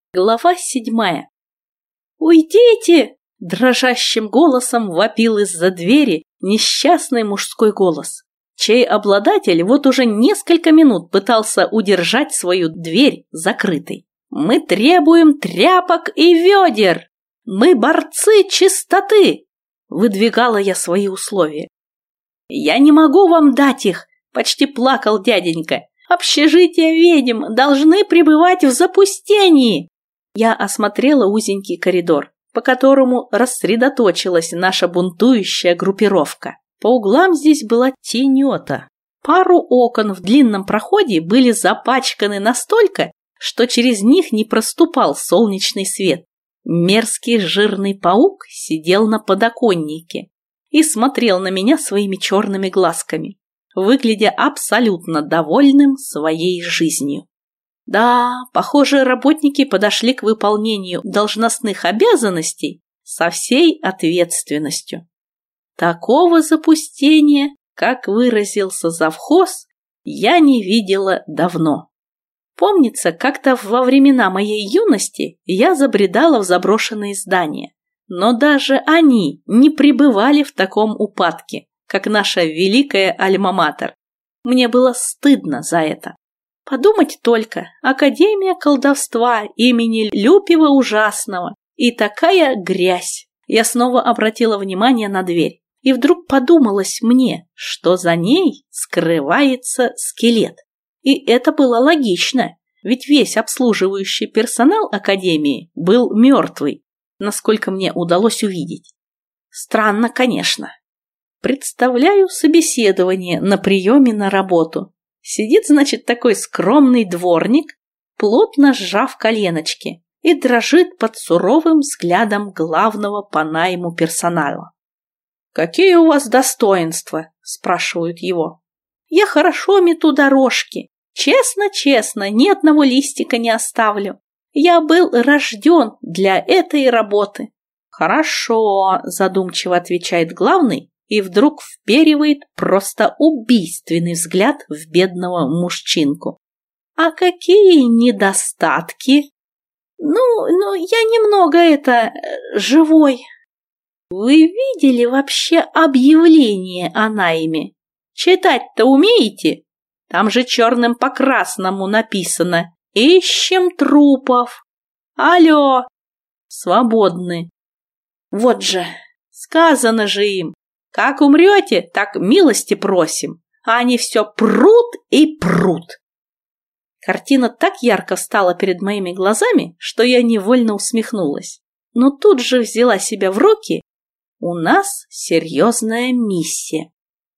Глава 7. «Уйдите!» – дрожащим голосом вопил из-за двери несчастный мужской голос, чей обладатель вот уже несколько минут пытался удержать свою дверь закрытой. «Мы требуем тряпок и ведер! Мы борцы чистоты!» – выдвигала я свои условия. «Я не могу вам дать их!» – почти плакал дяденька. «Общежития ведьм должны пребывать в запустении!» Я осмотрела узенький коридор, по которому рассредоточилась наша бунтующая группировка. По углам здесь была тенета. Пару окон в длинном проходе были запачканы настолько, что через них не проступал солнечный свет. Мерзкий жирный паук сидел на подоконнике и смотрел на меня своими черными глазками, выглядя абсолютно довольным своей жизнью. Да, похоже, работники подошли к выполнению должностных обязанностей со всей ответственностью. Такого запустения, как выразился завхоз, я не видела давно. Помнится, как-то во времена моей юности я забредала в заброшенные здания, но даже они не пребывали в таком упадке, как наша великая альма-матер. Мне было стыдно за это. Подумать только, Академия колдовства имени Люпева Ужасного, и такая грязь. Я снова обратила внимание на дверь, и вдруг подумалось мне, что за ней скрывается скелет. И это было логично, ведь весь обслуживающий персонал Академии был мертвый, насколько мне удалось увидеть. Странно, конечно. Представляю собеседование на приеме на работу. Сидит, значит, такой скромный дворник, плотно сжав коленочки, и дрожит под суровым взглядом главного по найму персонала. «Какие у вас достоинства?» – спрашивают его. «Я хорошо мету дорожки. Честно, ни одного листика не оставлю. Я был рожден для этой работы». «Хорошо», – задумчиво отвечает главный, и вдруг вперивает просто убийственный взгляд в бедного мужчинку. «А какие недостатки?» Ну, я немного живой». «Вы видели вообще объявление о найме? Читать-то умеете? Там же черным по красному написано: ищем трупов. Алло, свободны». Вот же, сказано же им: как умрете, так милости просим, а они все прут и прут. Картина так ярко встала перед моими глазами, что я невольно усмехнулась, но тут же взяла себя в руки. У нас серьезная миссия.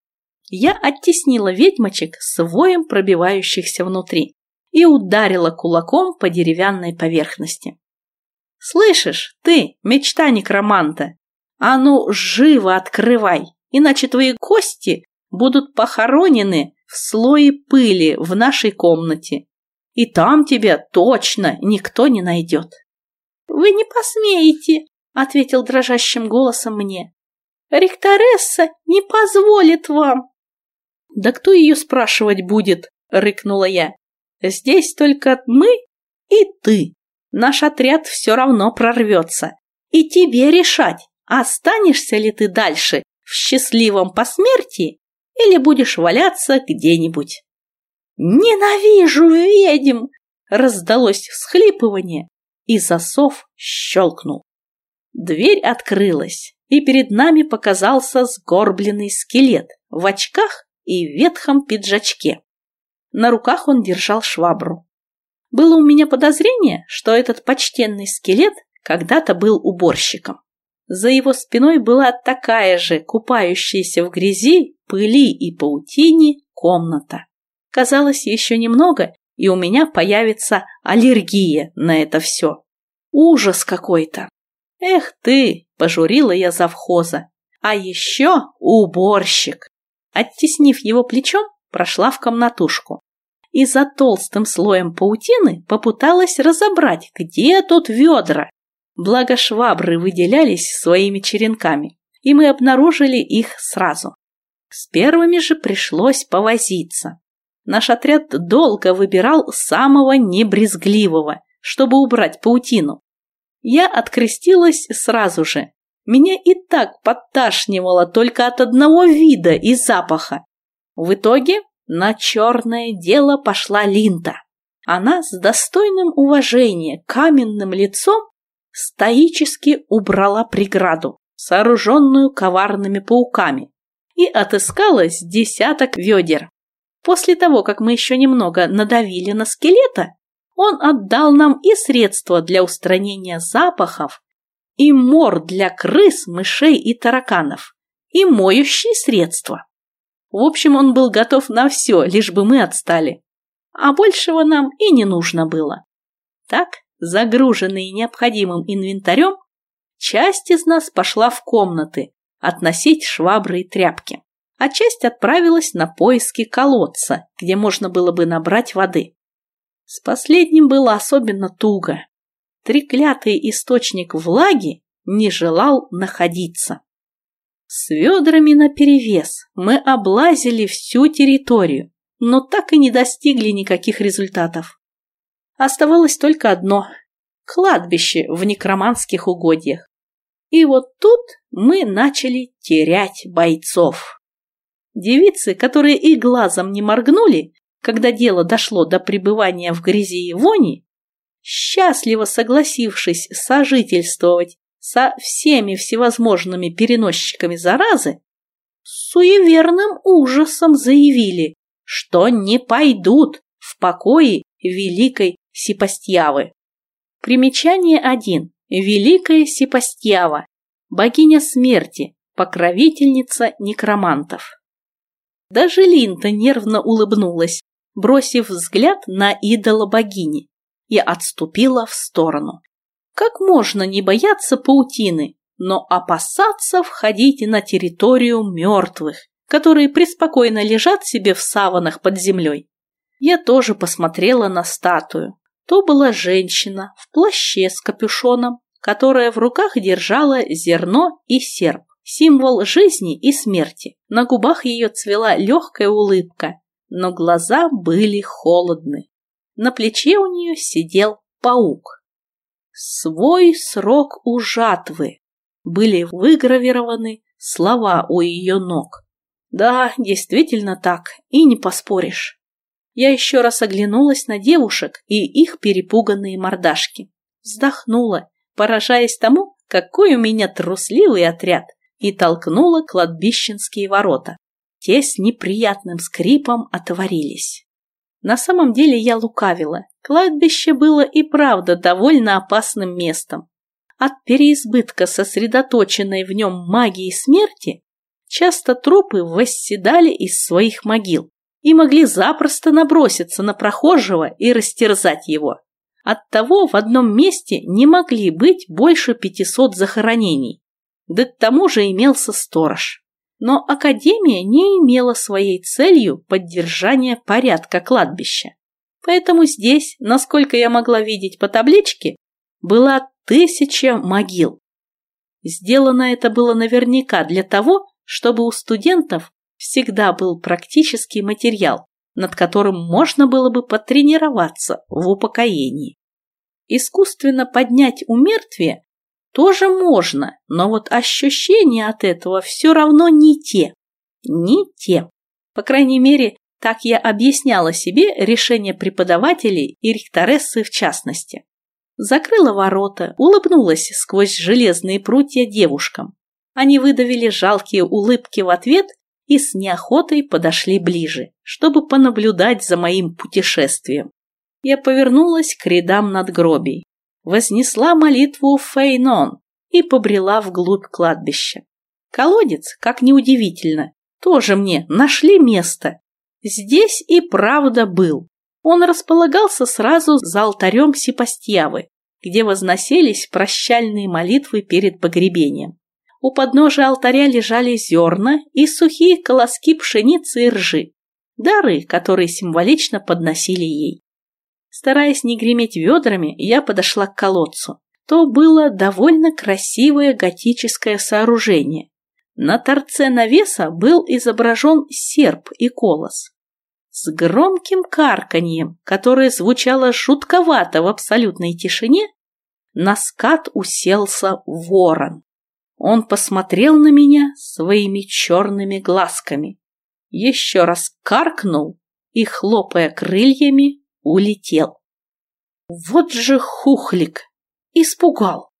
Я оттеснила ведьмочек с воем пробивающихся внутри и ударила кулаком по деревянной поверхности. «Слышишь, ты, мечта некроманта, а ну, живо открывай, иначе твои кости будут похоронены в слое пыли в нашей комнате, и там тебя точно никто не найдет». «Вы не посмеете», — ответил дрожащим голосом мне. «Ректоресса не позволит вам». «Да кто ее спрашивать будет?» — рыкнула я. «Здесь только мы и ты. Наш отряд все равно прорвется, и тебе решать, останешься ли ты дальше в счастливом посмертии или будешь валяться где-нибудь». «Ненавижу ведьм!» — раздалось всхлипывание, и засов щелкнул. Дверь открылась, и перед нами показался сгорбленный скелет в очках и ветхом пиджачке. На руках он держал швабру. Было у меня подозрение, что этот почтенный скелет когда-то был уборщиком. За его спиной была такая же, купающаяся в грязи, пыли и паутине, комната. Казалось, еще немного, и у меня появится аллергия на это все. Ужас какой-то. «Эх ты!» – пожурила я завхоза. «А еще уборщик!» Оттеснив его плечом, прошла в комнатушку и за толстым слоем паутины попыталась разобрать, где тут ведра. Благо швабры выделялись своими черенками, и мы обнаружили их сразу. С первыми же пришлось повозиться. Наш отряд долго выбирал самого небрезгливого, чтобы убрать паутину. Я открестилась сразу же. Меня и так подташнивало только от одного вида и запаха. В итоге на черное дело пошла Линта. Она с достойным уважения каменным лицом стоически убрала преграду, сооруженную коварными пауками, и отыскала с десяток ведер. После того, как мы еще немного надавили на скелета, он отдал нам и средства для устранения запахов, и мор для крыс, мышей и тараканов, и моющие средства. В общем, он был готов на все, лишь бы мы отстали. А большего нам и не нужно было. Так, загруженные необходимым инвентарем, часть из нас пошла в комнаты относить швабры и тряпки, а часть отправилась на поиски колодца, где можно было бы набрать воды. С последним было особенно туго. Треклятый источник влаги не желал находиться. С ведрами наперевес мы облазили всю территорию, но так и не достигли никаких результатов. Оставалось только одно – кладбище в некроманских угодьях. И вот тут мы начали терять бойцов. Девицы, которые и глазом не моргнули, когда дело дошло до пребывания в грязи и вони, счастливо согласившись сожительствовать со всеми всевозможными переносчиками заразы, с суеверным ужасом заявили, что не пойдут в покои великой Сепастьявы. Примечание 1. Великая Сепастьява, богиня смерти, покровительница некромантов. Даже Линта нервно улыбнулась, бросив взгляд на идола богини, и отступила в сторону. Как можно не бояться паутины, но опасаться входить на территорию мертвых, которые преспокойно лежат себе в саванах под землей? Я тоже посмотрела на статую. То была женщина в плаще с капюшоном, которая в руках держала зерно и серп, символ жизни и смерти. На губах ее цвела легкая улыбка, но глаза были холодны. На плече у нее сидел паук. «Свой срок у жатвы» были выгравированы слова у ее ног. Да, действительно так, и не поспоришь. Я еще раз оглянулась на девушек и их перепуганные мордашки. Вздохнула, поражаясь тому, какой у меня трусливый отряд, и толкнула кладбищенские ворота. Те с неприятным скрипом отворились. На самом деле я лукавила. Кладбище было и правда довольно опасным местом. От переизбытка сосредоточенной в нем магии смерти часто трупы восседали из своих могил и могли запросто наброситься на прохожего и растерзать его. Оттого в одном месте не могли быть больше 500 захоронений. Да к тому же имелся сторож. Но Академия не имела своей целью поддержания порядка кладбища. Поэтому здесь, насколько я могла видеть по табличке, была 1000 могил. Сделано это было наверняка для того, чтобы у студентов всегда был практический материал, над которым можно было бы потренироваться в упокоении. Искусственно поднять умертвие тоже можно, но вот ощущения от этого все равно не те. Не те. По крайней мере, так я объясняла себе решение преподавателей и ректорессы в частности. Закрыла ворота, улыбнулась сквозь железные прутья девушкам. Они выдавили жалкие улыбки в ответ и с неохотой подошли ближе, чтобы понаблюдать за моим путешествием. Я повернулась к рядам надгробий, вознесла молитву Фейнон и побрела вглубь кладбища. Колодец, как ни удивительно, тоже мне нашли место. Здесь и правда был. Он располагался сразу за алтарем Сепастьявы, где возносились прощальные молитвы перед погребением. У подножия алтаря лежали зерна и сухие колоски пшеницы и ржи, дары, которые символично подносили ей. Стараясь не греметь ведрами, я подошла к колодцу. То было довольно красивое готическое сооружение. На торце навеса был изображен серп и колос. С громким карканьем, которое звучало жутковато в абсолютной тишине, на скат уселся ворон. Он посмотрел на меня своими черными глазками, еще раз каркнул и, хлопая крыльями, улетел. Вот же хухлик! Испугал!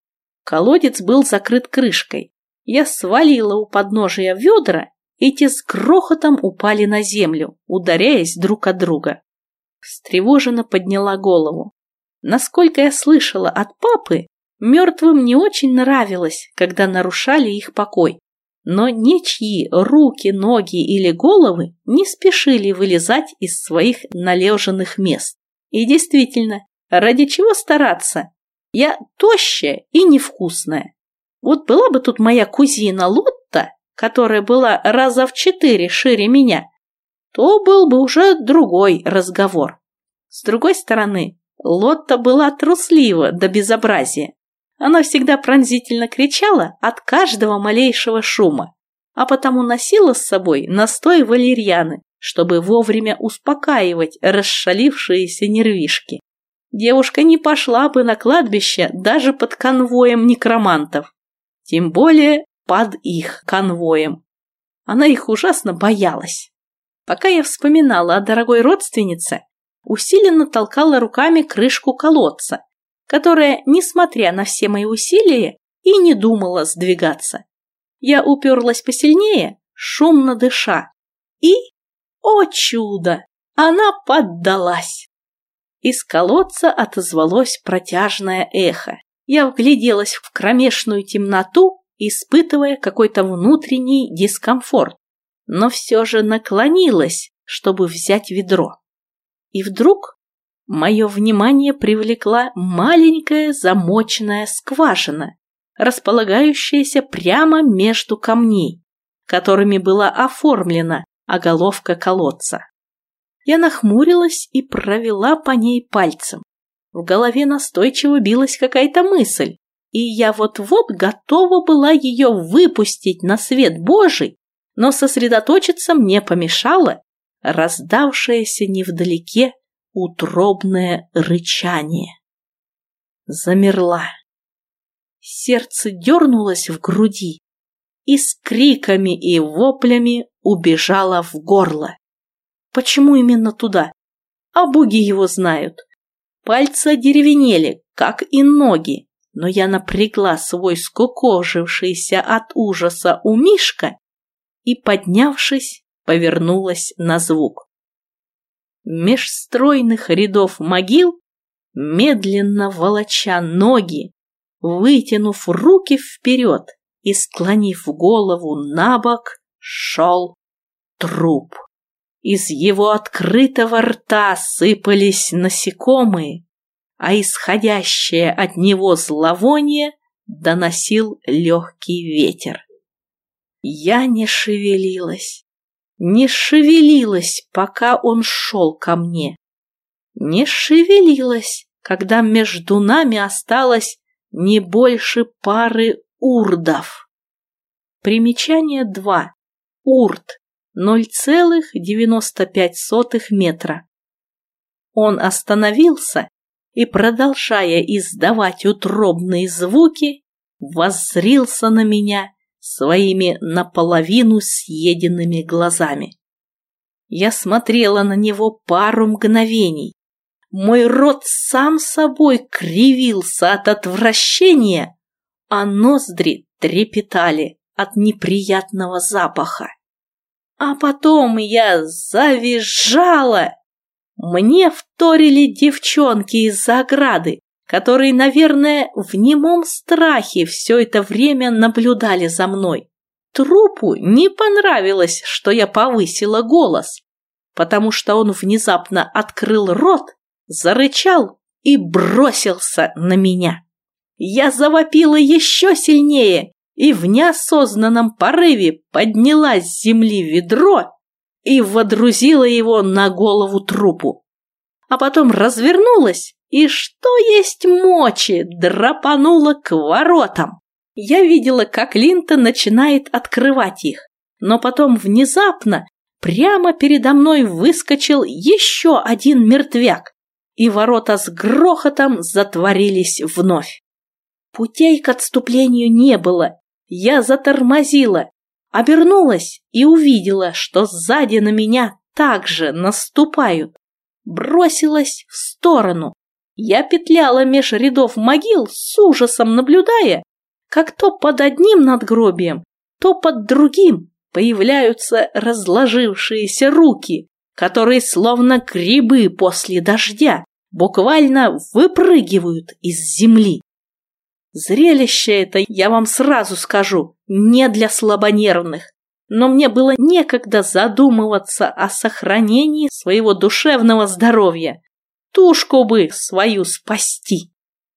Колодец был закрыт крышкой. Я свалила у подножия ведра, и те с грохотом упали на землю, ударяясь друг от друга. Встревоженно подняла голову. Насколько я слышала от папы, мертвым не очень нравилось, когда нарушали их покой. Но ничьи руки, ноги или головы не спешили вылезать из своих належанных мест. И действительно, ради чего стараться? Я тощая и невкусная. Вот была бы тут моя кузина Лотта, которая была раза в 4 шире меня, то был бы уже другой разговор. С другой стороны, Лотта была труслива до безобразия. Она всегда пронзительно кричала от каждого малейшего шума, а потому носила с собой настой валерьяны, чтобы вовремя успокаивать расшалившиеся нервишки. Девушка не пошла бы на кладбище даже под конвоем некромантов, тем более под их конвоем. Она их ужасно боялась. Пока я вспоминала о дорогой родственнице, усиленно толкала руками крышку колодца, которая, несмотря на все мои усилия, и не думала сдвигаться. Я уперлась посильнее, шумно дыша, и, о чудо, она поддалась. Из колодца отозвалось протяжное эхо. Я вгляделась в кромешную темноту, испытывая какой-то внутренний дискомфорт, но все же наклонилась, чтобы взять ведро. И вдруг мое внимание привлекла маленькая замочная скважина, располагающаяся прямо между камней, которыми была оформлена оголовка колодца. Я нахмурилась и провела по ней пальцем. В голове настойчиво билась какая-то мысль, и я вот-вот готова была ее выпустить на свет Божий, но сосредоточиться мне помешало раздавшееся невдалеке утробное рычание. Замерла. Сердце дернулось в груди и с криками и воплями убежало в горло. Почему именно туда? А боги его знают. Пальцы одеревенели, как и ноги, но я напрягла свой скукожившийся от ужаса умишко и, поднявшись, повернулась на звук. Меж стройных рядов могил, медленно волоча ноги, вытянув руки вперед и склонив голову набок, шел труп. Из его открытого рта сыпались насекомые, а исходящее от него зловоние доносил легкий ветер. Я не шевелилась, пока он шел ко мне. Не шевелилась, когда между нами осталось не больше пары урдов. Примечание 2. Урд. 0,95 метра. Он остановился и, продолжая издавать утробные звуки, воззрился на меня своими наполовину съеденными глазами. Я смотрела на него пару мгновений. Мой рот сам собой кривился от отвращения, а ноздри трепетали от неприятного запаха. А потом я завизжала. Мне вторили девчонки из-за ограды, которые, наверное, в немом страхе все это время наблюдали за мной. Трупу не понравилось, что я повысила голос, потому что он внезапно открыл рот, зарычал и бросился на меня. Я завопила еще сильнее и в неосознанном порыве подняла с земли ведро и водрузила его на голову трупу. А потом развернулась и, что есть мочи, драпанула к воротам. Я видела, как Линта начинает открывать их, но потом внезапно прямо передо мной выскочил еще один мертвяк, и ворота с грохотом затворились вновь. Путей к отступлению не было. Я затормозила, обернулась и увидела, что сзади на меня также наступают. Бросилась в сторону. Я петляла меж рядов могил, с ужасом наблюдая, как то под одним надгробием, то под другим появляются разложившиеся руки, которые, словно грибы после дождя, буквально выпрыгивают из земли. Зрелище это, я вам сразу скажу, не для слабонервных, но мне было некогда задумываться о сохранении своего душевного здоровья. Тушку бы свою спасти.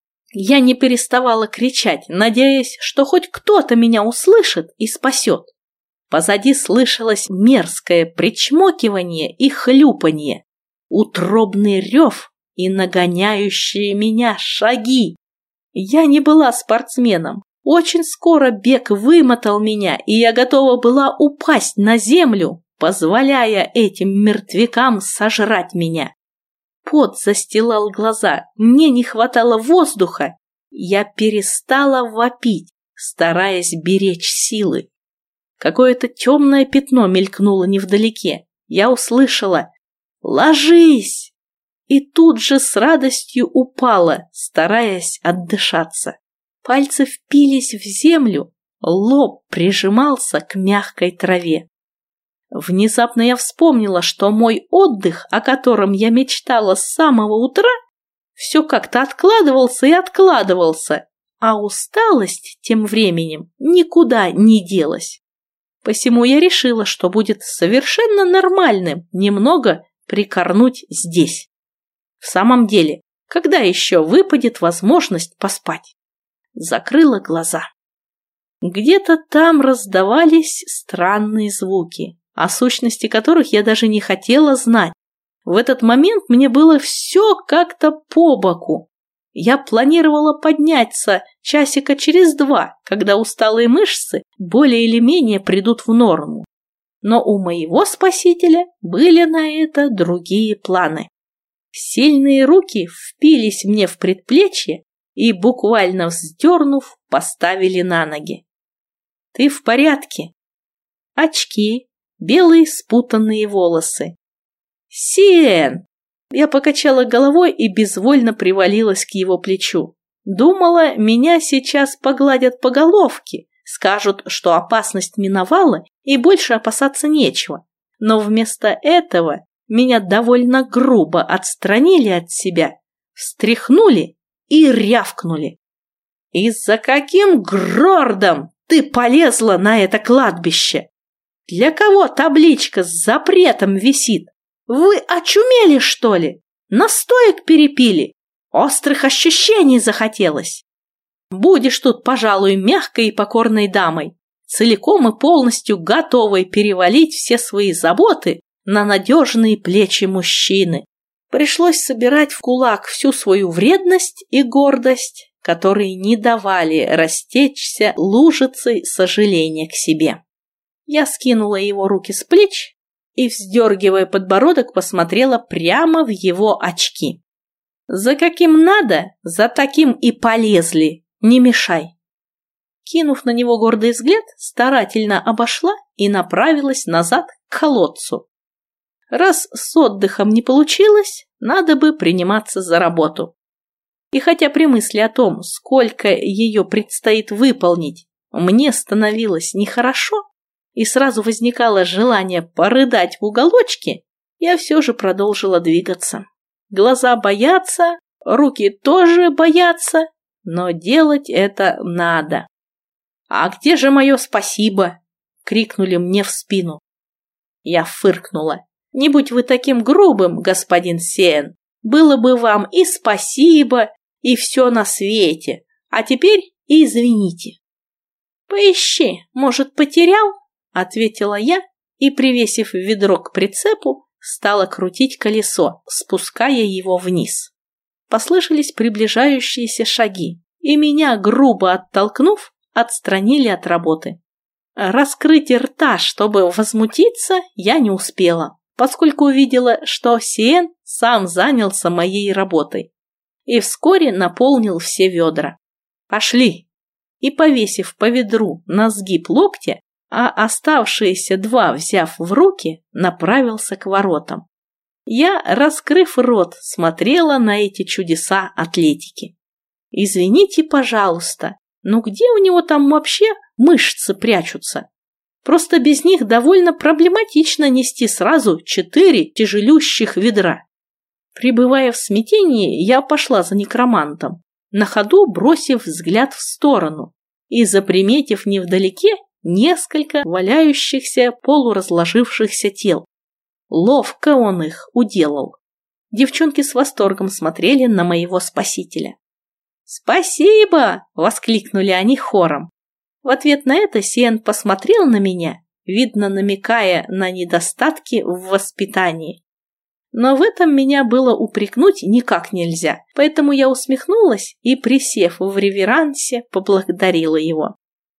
Я не переставала кричать, надеясь, что хоть кто-то меня услышит и спасет. Позади слышалось мерзкое причмокивание и хлюпанье, утробный рев и нагоняющие меня шаги. Я не была спортсменом. Очень скоро бег вымотал меня, и я готова была упасть на землю, позволяя этим мертвякам сожрать меня. Пот застилал глаза, мне не хватало воздуха. Я перестала вопить, стараясь беречь силы. Какое-то темное пятно мелькнуло невдалеке. Я услышала «Ложись!» и тут же с радостью упала, стараясь отдышаться. Пальцы впились в землю, лоб прижимался к мягкой траве. Внезапно я вспомнила, что мой отдых, о котором я мечтала с самого утра, все как-то откладывался и откладывался, а усталость тем временем никуда не делась. Посему я решила, что будет совершенно нормальным немного прикорнуть здесь. В самом деле, когда еще выпадет возможность поспать? Закрыла глаза. Где-то там раздавались странные звуки, о сущности которых я даже не хотела знать. В этот момент мне было все как-то по боку. Я планировала подняться часика через 2, когда усталые мышцы более или менее придут в норму. Но у моего спасителя были на это другие планы. Сильные руки впились мне в предплечье и, буквально вздернув, поставили на ноги. «Ты в порядке?» Очки, белые спутанные волосы. «Сиэн!» Я покачала головой и безвольно привалилась к его плечу. Думала, меня сейчас погладят по головке, скажут, что опасность миновала и больше опасаться нечего. Но вместо этого меня довольно грубо отстранили от себя, встряхнули и рявкнули. «И за каким грордом ты полезла на это кладбище? Для кого табличка с запретом висит? Вы очумели, что ли? Настоек перепили? Острых ощущений захотелось? Будешь тут, пожалуй, мягкой и покорной дамой, целиком и полностью готовой перевалить все свои заботы на надежные плечи мужчины». Пришлось собирать в кулак всю свою вредность и гордость, которые не давали растечься лужицей сожаления к себе. Я скинула его руки с плеч и, вздергивая подбородок, посмотрела прямо в его очки. «За каким надо, за таким и полезли, не мешай!» Кинув на него гордый взгляд, старательно обошла и направилась назад к колодцу. Раз с отдыхом не получилось, надо бы приниматься за работу. И хотя при мысли о том, сколько ее предстоит выполнить, мне становилось нехорошо, и сразу возникало желание порыдать в уголочке, я все же продолжила двигаться. Глаза боятся, руки тоже боятся, но делать это надо. «А где же мое спасибо?» — крикнули мне в спину. Я фыркнула. «Не будь вы таким грубым, господин Сиэн, было бы вам и спасибо, и все на свете, а теперь и извините». «Поищи, может, потерял?» — ответила я и, привесив ведро к прицепу, стала крутить колесо, спуская его вниз. Послышались приближающиеся шаги, и меня, грубо оттолкнув, отстранили от работы. Раскрыть рта, чтобы возмутиться, я не успела, поскольку увидела, что Сиен сам занялся моей работой и вскоре наполнил все ведра. «Пошли!» И, повесив по ведру на сгиб локтя, а оставшиеся 2 взяв в руки, направился к воротам. Я, раскрыв рот, смотрела на эти чудеса атлетики. «Извините, пожалуйста, но где у него там вообще мышцы прячутся? Просто без них довольно проблематично нести сразу 4 тяжелющих ведра». Пребывая в смятении, я пошла за некромантом, на ходу бросив взгляд в сторону и заприметив невдалеке несколько валяющихся полуразложившихся тел. Ловко он их уделал. Девчонки с восторгом смотрели на моего спасителя. «Спасибо!» – воскликнули они хором. В ответ на это Сиен посмотрел на меня, видно, намекая на недостатки в воспитании. Но в этом меня было упрекнуть никак нельзя, поэтому я усмехнулась и, присев в реверансе, поблагодарила его.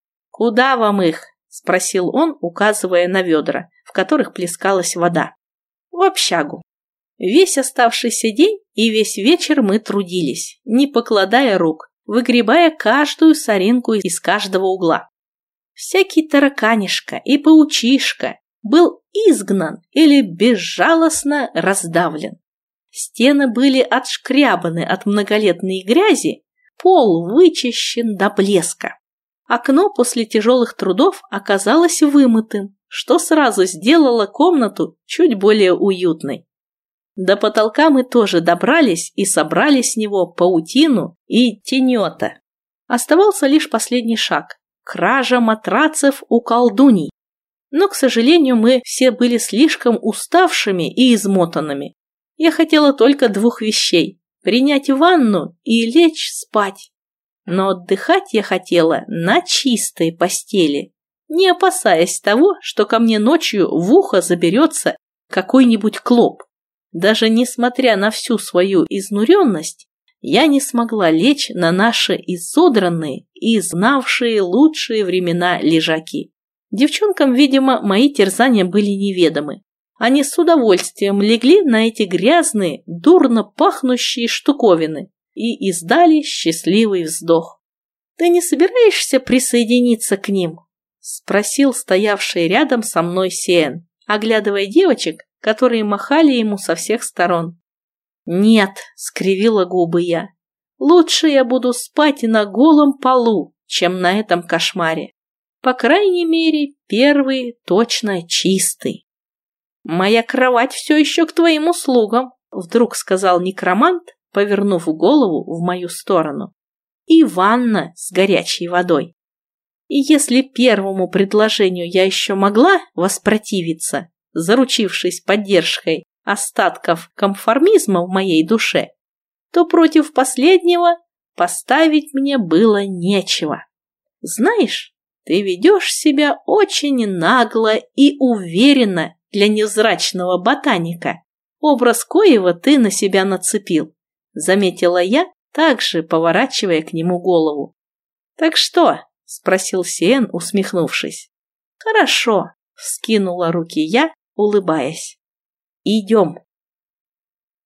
«Куда вам их?» – спросил он, указывая на ведра, в которых плескалась вода. «В общагу». Весь оставшийся день и весь вечер мы трудились, не покладая рук, выгребая каждую соринку из каждого угла. Всякий тараканишка и паучишка был изгнан или безжалостно раздавлен. Стены были отшкрябаны от многолетней грязи, пол вычищен до блеска. Окно после тяжелых трудов оказалось вымытым, что сразу сделало комнату чуть более уютной. До потолка мы тоже добрались и собрали с него паутину и тенета. Оставался лишь последний шаг – кража матрацев у колдуний. Но, к сожалению, мы все были слишком уставшими и измотанными. Я хотела только 2 вещей – принять ванну и лечь спать. Но отдыхать я хотела на чистой постели, не опасаясь того, что ко мне ночью в ухо заберется какой-нибудь клоп. Даже несмотря на всю свою изнуренность, я не смогла лечь на наши изодранные и знавшие лучшие времена лежаки. Девчонкам, видимо, мои терзания были неведомы. Они с удовольствием легли на эти грязные, дурно пахнущие штуковины и издали счастливый вздох. «Ты не собираешься присоединиться к ним?» – спросил стоявший рядом со мной Сиен, оглядывая девочек, которые махали ему со всех сторон. «Нет», – скривила губы я, – «лучше я буду спать на голом полу, чем на этом кошмаре. По крайней мере, первый точно чистый». «Моя кровать все еще к твоим услугам», – вдруг сказал некромант, повернув голову в мою сторону. «И ванна с горячей водой». И если первому предложению я еще могла воспротивиться, заручившись поддержкой остатков конформизма в моей душе, то против последнего поставить мне было нечего. «Знаешь, ты ведешь себя очень нагло и уверенно для невзрачного ботаника, образ коего ты на себя нацепил», — заметила я, также поворачивая к нему голову. «Так что?» — спросил Сиен, усмехнувшись. «Хорошо», — вскинула руки я, улыбаясь. «Идем».